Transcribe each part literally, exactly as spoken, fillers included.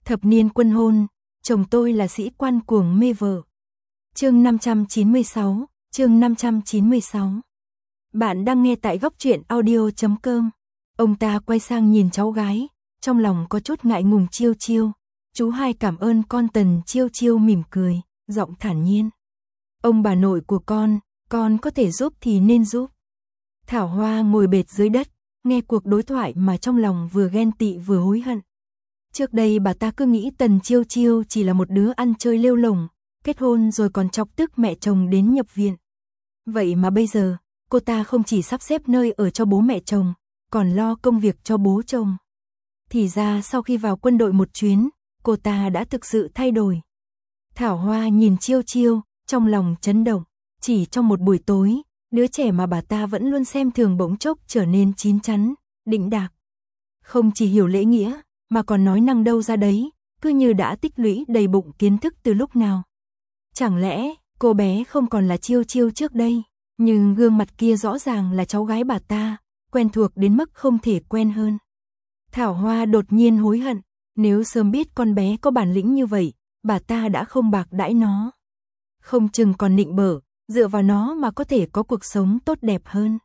Thập niên quân hôn, chồng tôi là sĩ quan cuồng mê vợ. Chương năm trăm chín mươi sáu, chương năm trăm chín mươi sáu. Bạn đang nghe tại góc truyện audio chấm com. Ông ta quay sang nhìn cháu gái, trong lòng có chút ngại ngùng. Chiêu Chiêu, chú hai cảm ơn con. Tần Chiêu Chiêu mỉm cười, giọng thản nhiên. Ông bà nội của con, con có thể giúp thì nên giúp. Thảo Hoa ngồi bệt dưới đất, nghe cuộc đối thoại mà trong lòng vừa ghen tị vừa hối hận. Trước đây bà ta cứ nghĩ Tần Chiêu Chiêu chỉ là một đứa ăn chơi lêu lổng, kết hôn rồi còn chọc tức mẹ chồng đến nhập viện. Vậy mà bây giờ, cô ta không chỉ sắp xếp nơi ở cho bố mẹ chồng, còn lo công việc cho bố chồng. Thì ra sau khi vào quân đội một chuyến, cô ta đã thực sự thay đổi. Thảo Hoa nhìn Chiêu Chiêu, trong lòng chấn động. Chỉ trong một buổi tối, đứa trẻ mà bà ta vẫn luôn xem thường bỗng chốc trở nên chín chắn, đĩnh đạc. Không chỉ hiểu lễ nghĩa, mà còn nói năng đâu ra đấy, cứ như đã tích lũy đầy bụng kiến thức từ lúc nào. Chẳng lẽ, cô bé không còn là Chiêu Chiêu trước đây, nhưng gương mặt kia rõ ràng là cháu gái bà ta, quen thuộc đến mức không thể quen hơn. Thảo Hoa đột nhiên hối hận, nếu sớm biết con bé có bản lĩnh như vậy, bà ta đã không bạc đãi nó. Không chừng còn nịnh bợ, dựa vào nó mà có thể có cuộc sống tốt đẹp hơn.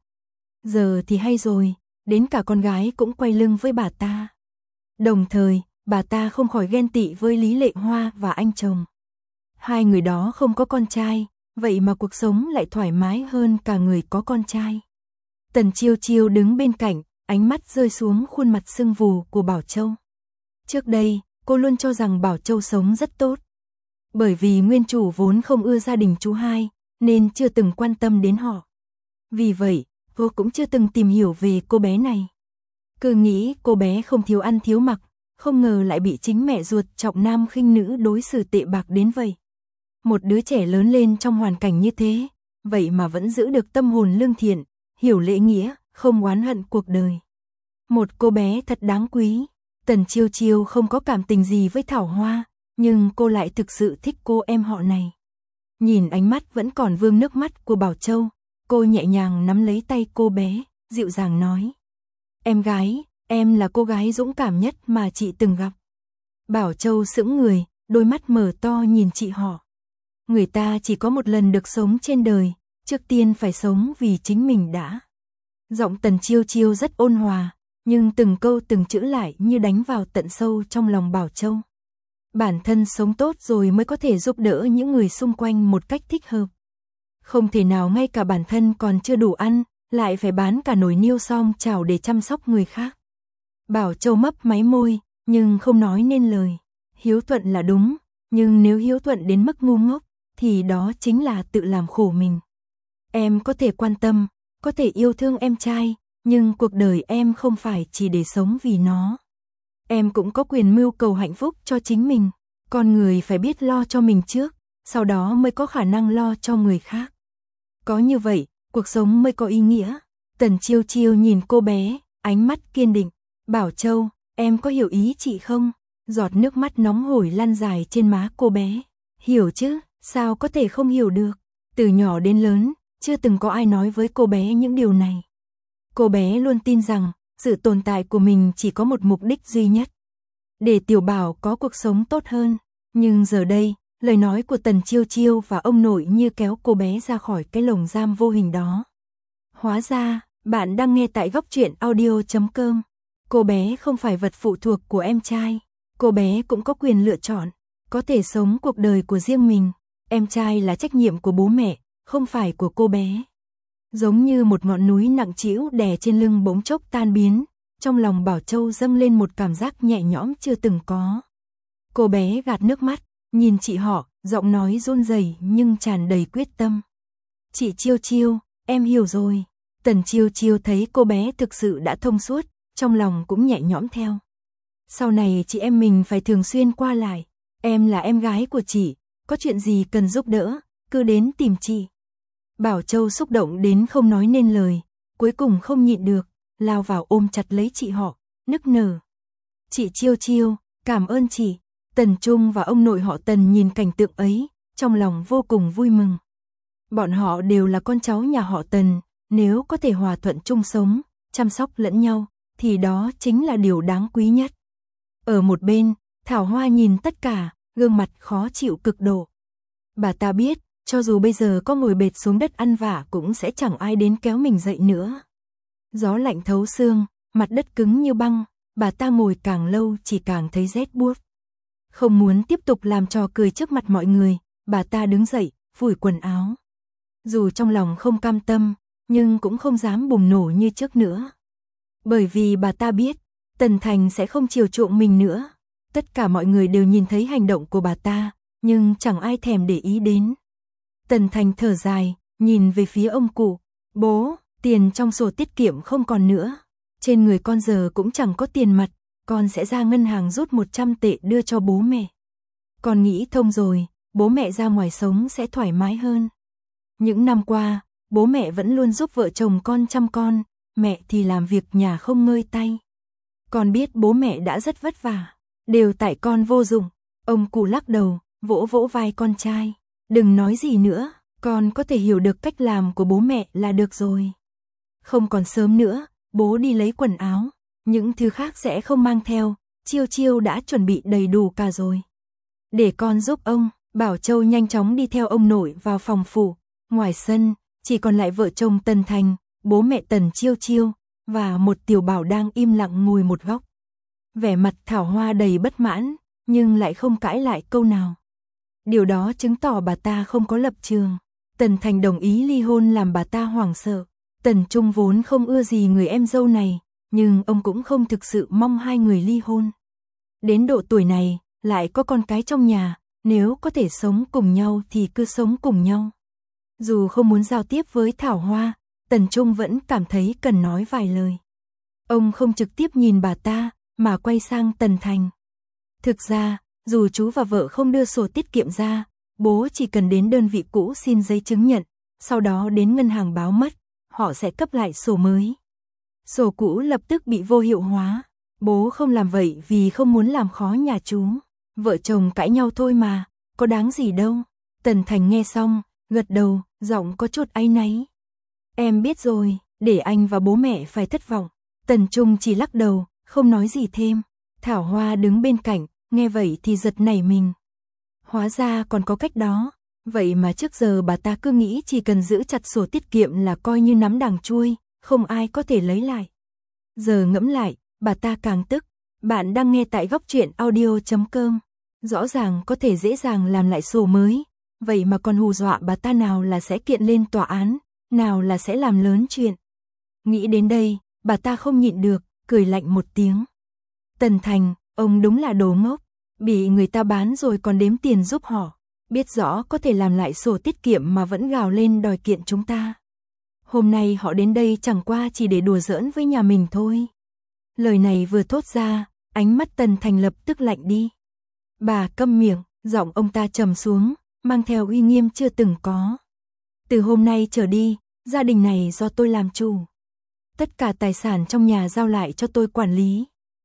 Giờ thì hay rồi, đến cả con gái cũng quay lưng với bà ta. Đồng thời, bà ta không khỏi ghen tị với Lý Lệ Hoa và anh chồng. Hai người đó không có con trai, vậy mà cuộc sống lại thoải mái hơn cả người có con trai. Tần Chiêu Chiêu đứng bên cạnh, ánh mắt rơi xuống khuôn mặt sưng vù của Bảo Châu. Trước đây, cô luôn cho rằng Bảo Châu sống rất tốt. Bởi vì nguyên chủ vốn không ưa gia đình chú hai, nên chưa từng quan tâm đến họ. Vì vậy, cô cũng chưa từng tìm hiểu về cô bé này. Cứ nghĩ cô bé không thiếu ăn thiếu mặc, không ngờ lại bị chính mẹ ruột trọng nam khinh nữ đối xử tệ bạc đến vậy. Một đứa trẻ lớn lên trong hoàn cảnh như thế, vậy mà vẫn giữ được tâm hồn lương thiện, hiểu lễ nghĩa, không oán hận cuộc đời. Một cô bé thật đáng quý. Tần Chiêu Chiêu không có cảm tình gì với Thảo Hoa, nhưng cô lại thực sự thích cô em họ này. Nhìn ánh mắt vẫn còn vương nước mắt của Bảo Châu, cô nhẹ nhàng nắm lấy tay cô bé, dịu dàng nói. Em gái, em là cô gái dũng cảm nhất mà chị từng gặp. Bảo Châu sững người, đôi mắt mở to nhìn chị họ. Người ta chỉ có một lần được sống trên đời, trước tiên phải sống vì chính mình đã. Giọng Tần Chiêu Chiêu rất ôn hòa, nhưng từng câu từng chữ lại như đánh vào tận sâu trong lòng Bảo Châu. Bản thân sống tốt rồi mới có thể giúp đỡ những người xung quanh một cách thích hợp. Không thể nào ngay cả bản thân còn chưa đủ ăn, lại phải bán cả nồi niêu song chảo để chăm sóc người khác. Bảo Châu mấp máy môi, nhưng không nói nên lời. Hiếu thuận là đúng, nhưng nếu hiếu thuận đến mức ngu ngốc, thì đó chính là tự làm khổ mình. Em có thể quan tâm, có thể yêu thương em trai, nhưng cuộc đời em không phải chỉ để sống vì nó. Em cũng có quyền mưu cầu hạnh phúc cho chính mình. Con người phải biết lo cho mình trước, sau đó mới có khả năng lo cho người khác. Có như vậy, cuộc sống mới có ý nghĩa. Tần Chiêu Chiêu nhìn cô bé, ánh mắt kiên định. Bảo Châu, em có hiểu ý chị không? Giọt nước mắt nóng hổi lăn dài trên má cô bé. Hiểu chứ, sao có thể không hiểu được. Từ nhỏ đến lớn, chưa từng có ai nói với cô bé những điều này. Cô bé luôn tin rằng, sự tồn tại của mình chỉ có một mục đích duy nhất. Để Tiểu Bảo có cuộc sống tốt hơn. Nhưng giờ đây, lời nói của Tần Chiêu Chiêu và ông nội như kéo cô bé ra khỏi cái lồng giam vô hình đó. Hóa ra, bạn đang nghe tại góc truyện audio chấm com. Cô bé không phải vật phụ thuộc của em trai. Cô bé cũng có quyền lựa chọn, có thể sống cuộc đời của riêng mình. Em trai là trách nhiệm của bố mẹ, không phải của cô bé. Giống như một ngọn núi nặng trĩu đè trên lưng bỗng chốc tan biến, trong lòng Bảo Châu dâng lên một cảm giác nhẹ nhõm chưa từng có. Cô bé gạt nước mắt, nhìn chị họ, giọng nói run rẩy nhưng tràn đầy quyết tâm. Chị Chiêu Chiêu, em hiểu rồi. Tần Chiêu Chiêu thấy cô bé thực sự đã thông suốt, trong lòng cũng nhẹ nhõm theo. Sau này chị em mình phải thường xuyên qua lại. Em là em gái của chị, có chuyện gì cần giúp đỡ, cứ đến tìm chị. Bảo Châu xúc động đến không nói nên lời, cuối cùng không nhịn được, lao vào ôm chặt lấy chị họ, nức nở. Chị Chiêu Chiêu, cảm ơn chị. Tần Trung và ông nội họ Tần nhìn cảnh tượng ấy, trong lòng vô cùng vui mừng. Bọn họ đều là con cháu nhà họ Tần, nếu có thể hòa thuận chung sống, chăm sóc lẫn nhau, thì đó chính là điều đáng quý nhất. Ở một bên, Thảo Hoa nhìn tất cả, gương mặt khó chịu cực độ. Bà ta biết, cho dù bây giờ có ngồi bệt xuống đất ăn vạ cũng sẽ chẳng ai đến kéo mình dậy nữa. Gió lạnh thấu xương, mặt đất cứng như băng, bà ta ngồi càng lâu chỉ càng thấy rét buốt. Không muốn tiếp tục làm trò cười trước mặt mọi người, bà ta đứng dậy, phủi quần áo. Dù trong lòng không cam tâm, nhưng cũng không dám bùng nổ như trước nữa. Bởi vì bà ta biết, Tần Thành sẽ không chiều chuộng mình nữa. Tất cả mọi người đều nhìn thấy hành động của bà ta, nhưng chẳng ai thèm để ý đến. Tần Thành thở dài, nhìn về phía ông cụ. Bố, tiền trong sổ tiết kiệm không còn nữa. Trên người con giờ cũng chẳng có tiền mặt, con sẽ ra ngân hàng rút một trăm tệ đưa cho bố mẹ. Con nghĩ thông rồi, bố mẹ ra ngoài sống sẽ thoải mái hơn. Những năm qua, bố mẹ vẫn luôn giúp vợ chồng con chăm con, mẹ thì làm việc nhà không ngơi tay. Con biết bố mẹ đã rất vất vả, đều tại con vô dụng. Ông cụ lắc đầu, vỗ vỗ vai con trai. Đừng nói gì nữa, con có thể hiểu được cách làm của bố mẹ là được rồi. Không còn sớm nữa, bố đi lấy quần áo, những thứ khác sẽ không mang theo, Chiêu Chiêu đã chuẩn bị đầy đủ cả rồi. Để con giúp ông. Bảo Châu nhanh chóng đi theo ông nội vào phòng phủ. Ngoài sân, chỉ còn lại vợ chồng Tần Thành, bố mẹ Tần Chiêu Chiêu, và một tiểu bảo đang im lặng ngồi một góc. Vẻ mặt Thảo Hoa đầy bất mãn, nhưng lại không cãi lại câu nào. Điều đó chứng tỏ bà ta không có lập trường. Tần Thành đồng ý ly hôn làm bà ta hoảng sợ. Tần Trung vốn không ưa gì người em dâu này, nhưng ông cũng không thực sự mong hai người ly hôn. Đến độ tuổi này, lại có con cái trong nhà, nếu có thể sống cùng nhau thì cứ sống cùng nhau. Dù không muốn giao tiếp với Thảo Hoa, Tần Trung vẫn cảm thấy cần nói vài lời. Ông không trực tiếp nhìn bà ta, mà quay sang Tần Thành. Thực ra, dù chú và vợ không đưa sổ tiết kiệm ra, bố chỉ cần đến đơn vị cũ xin giấy chứng nhận, sau đó đến ngân hàng báo mất, họ sẽ cấp lại sổ mới. Sổ cũ lập tức bị vô hiệu hóa. Bố không làm vậy vì không muốn làm khó nhà chú. Vợ chồng cãi nhau thôi mà, có đáng gì đâu. Tần Thành nghe xong, gật đầu, giọng có chút áy náy. Em biết rồi, để anh và bố mẹ phải thất vọng. Tần Trung chỉ lắc đầu, không nói gì thêm. Thảo Hoa đứng bên cạnh, nghe vậy thì giật nảy mình. Hóa ra còn có cách đó. Vậy mà trước giờ bà ta cứ nghĩ chỉ cần giữ chặt sổ tiết kiệm là coi như nắm đằng chuôi, không ai có thể lấy lại. Giờ ngẫm lại, bà ta càng tức. Bạn đang nghe tại góc truyện audio chấm com. Rõ ràng có thể dễ dàng làm lại sổ mới, vậy mà còn hù dọa bà ta, nào là sẽ kiện lên tòa án, nào là sẽ làm lớn chuyện. Nghĩ đến đây, bà ta không nhịn được, cười lạnh một tiếng. Tần Thành, ông đúng là đồ ngốc, bị người ta bán rồi còn đếm tiền giúp họ, biết rõ có thể làm lại sổ tiết kiệm mà vẫn gào lên đòi kiện chúng ta. Hôm nay họ đến đây chẳng qua chỉ để đùa giỡn với nhà mình thôi. Lời này vừa thốt ra, ánh mắt Tần Thành lập tức lạnh đi. Bà câm miệng, giọng ông ta trầm xuống, mang theo uy nghiêm chưa từng có. Từ hôm nay trở đi, gia đình này do tôi làm chủ. Tất cả tài sản trong nhà giao lại cho tôi quản lý.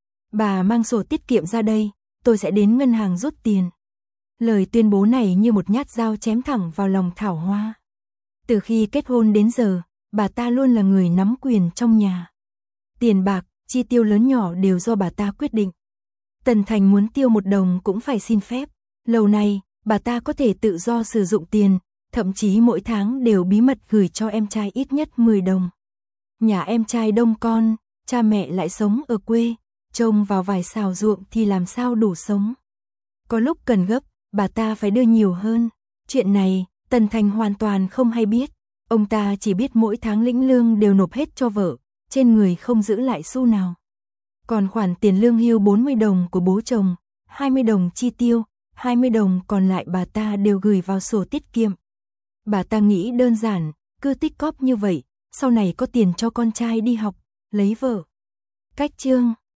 Bà mang sổ tiết kiệm ra đây, tôi sẽ đến ngân hàng rút tiền. Lời tuyên bố này như một nhát dao chém thẳng vào lòng Thảo Hoa. Từ khi kết hôn đến giờ, bà ta luôn là người nắm quyền trong nhà. Tiền bạc, chi tiêu lớn nhỏ đều do bà ta quyết định. Tần Thành muốn tiêu một đồng cũng phải xin phép. Lâu nay, bà ta có thể tự do sử dụng tiền, thậm chí mỗi tháng đều bí mật gửi cho em trai ít nhất mười đồng. Nhà em trai đông con, cha mẹ lại sống ở quê, trông vào vài xào ruộng thì làm sao đủ sống. Có lúc cần gấp, bà ta phải đưa nhiều hơn. Chuyện này, Tần Thành hoàn toàn không hay biết. Ông ta chỉ biết mỗi tháng lĩnh lương đều nộp hết cho vợ, trên người không giữ lại xu nào. Còn khoản tiền lương hưu bốn mươi đồng của bố chồng, hai mươi đồng chi tiêu, hai mươi đồng còn lại bà ta đều gửi vào sổ tiết kiệm. Bà ta nghĩ đơn giản, cứ tích cóp như vậy, sau này có tiền cho con trai đi học, lấy vợ. Cách chương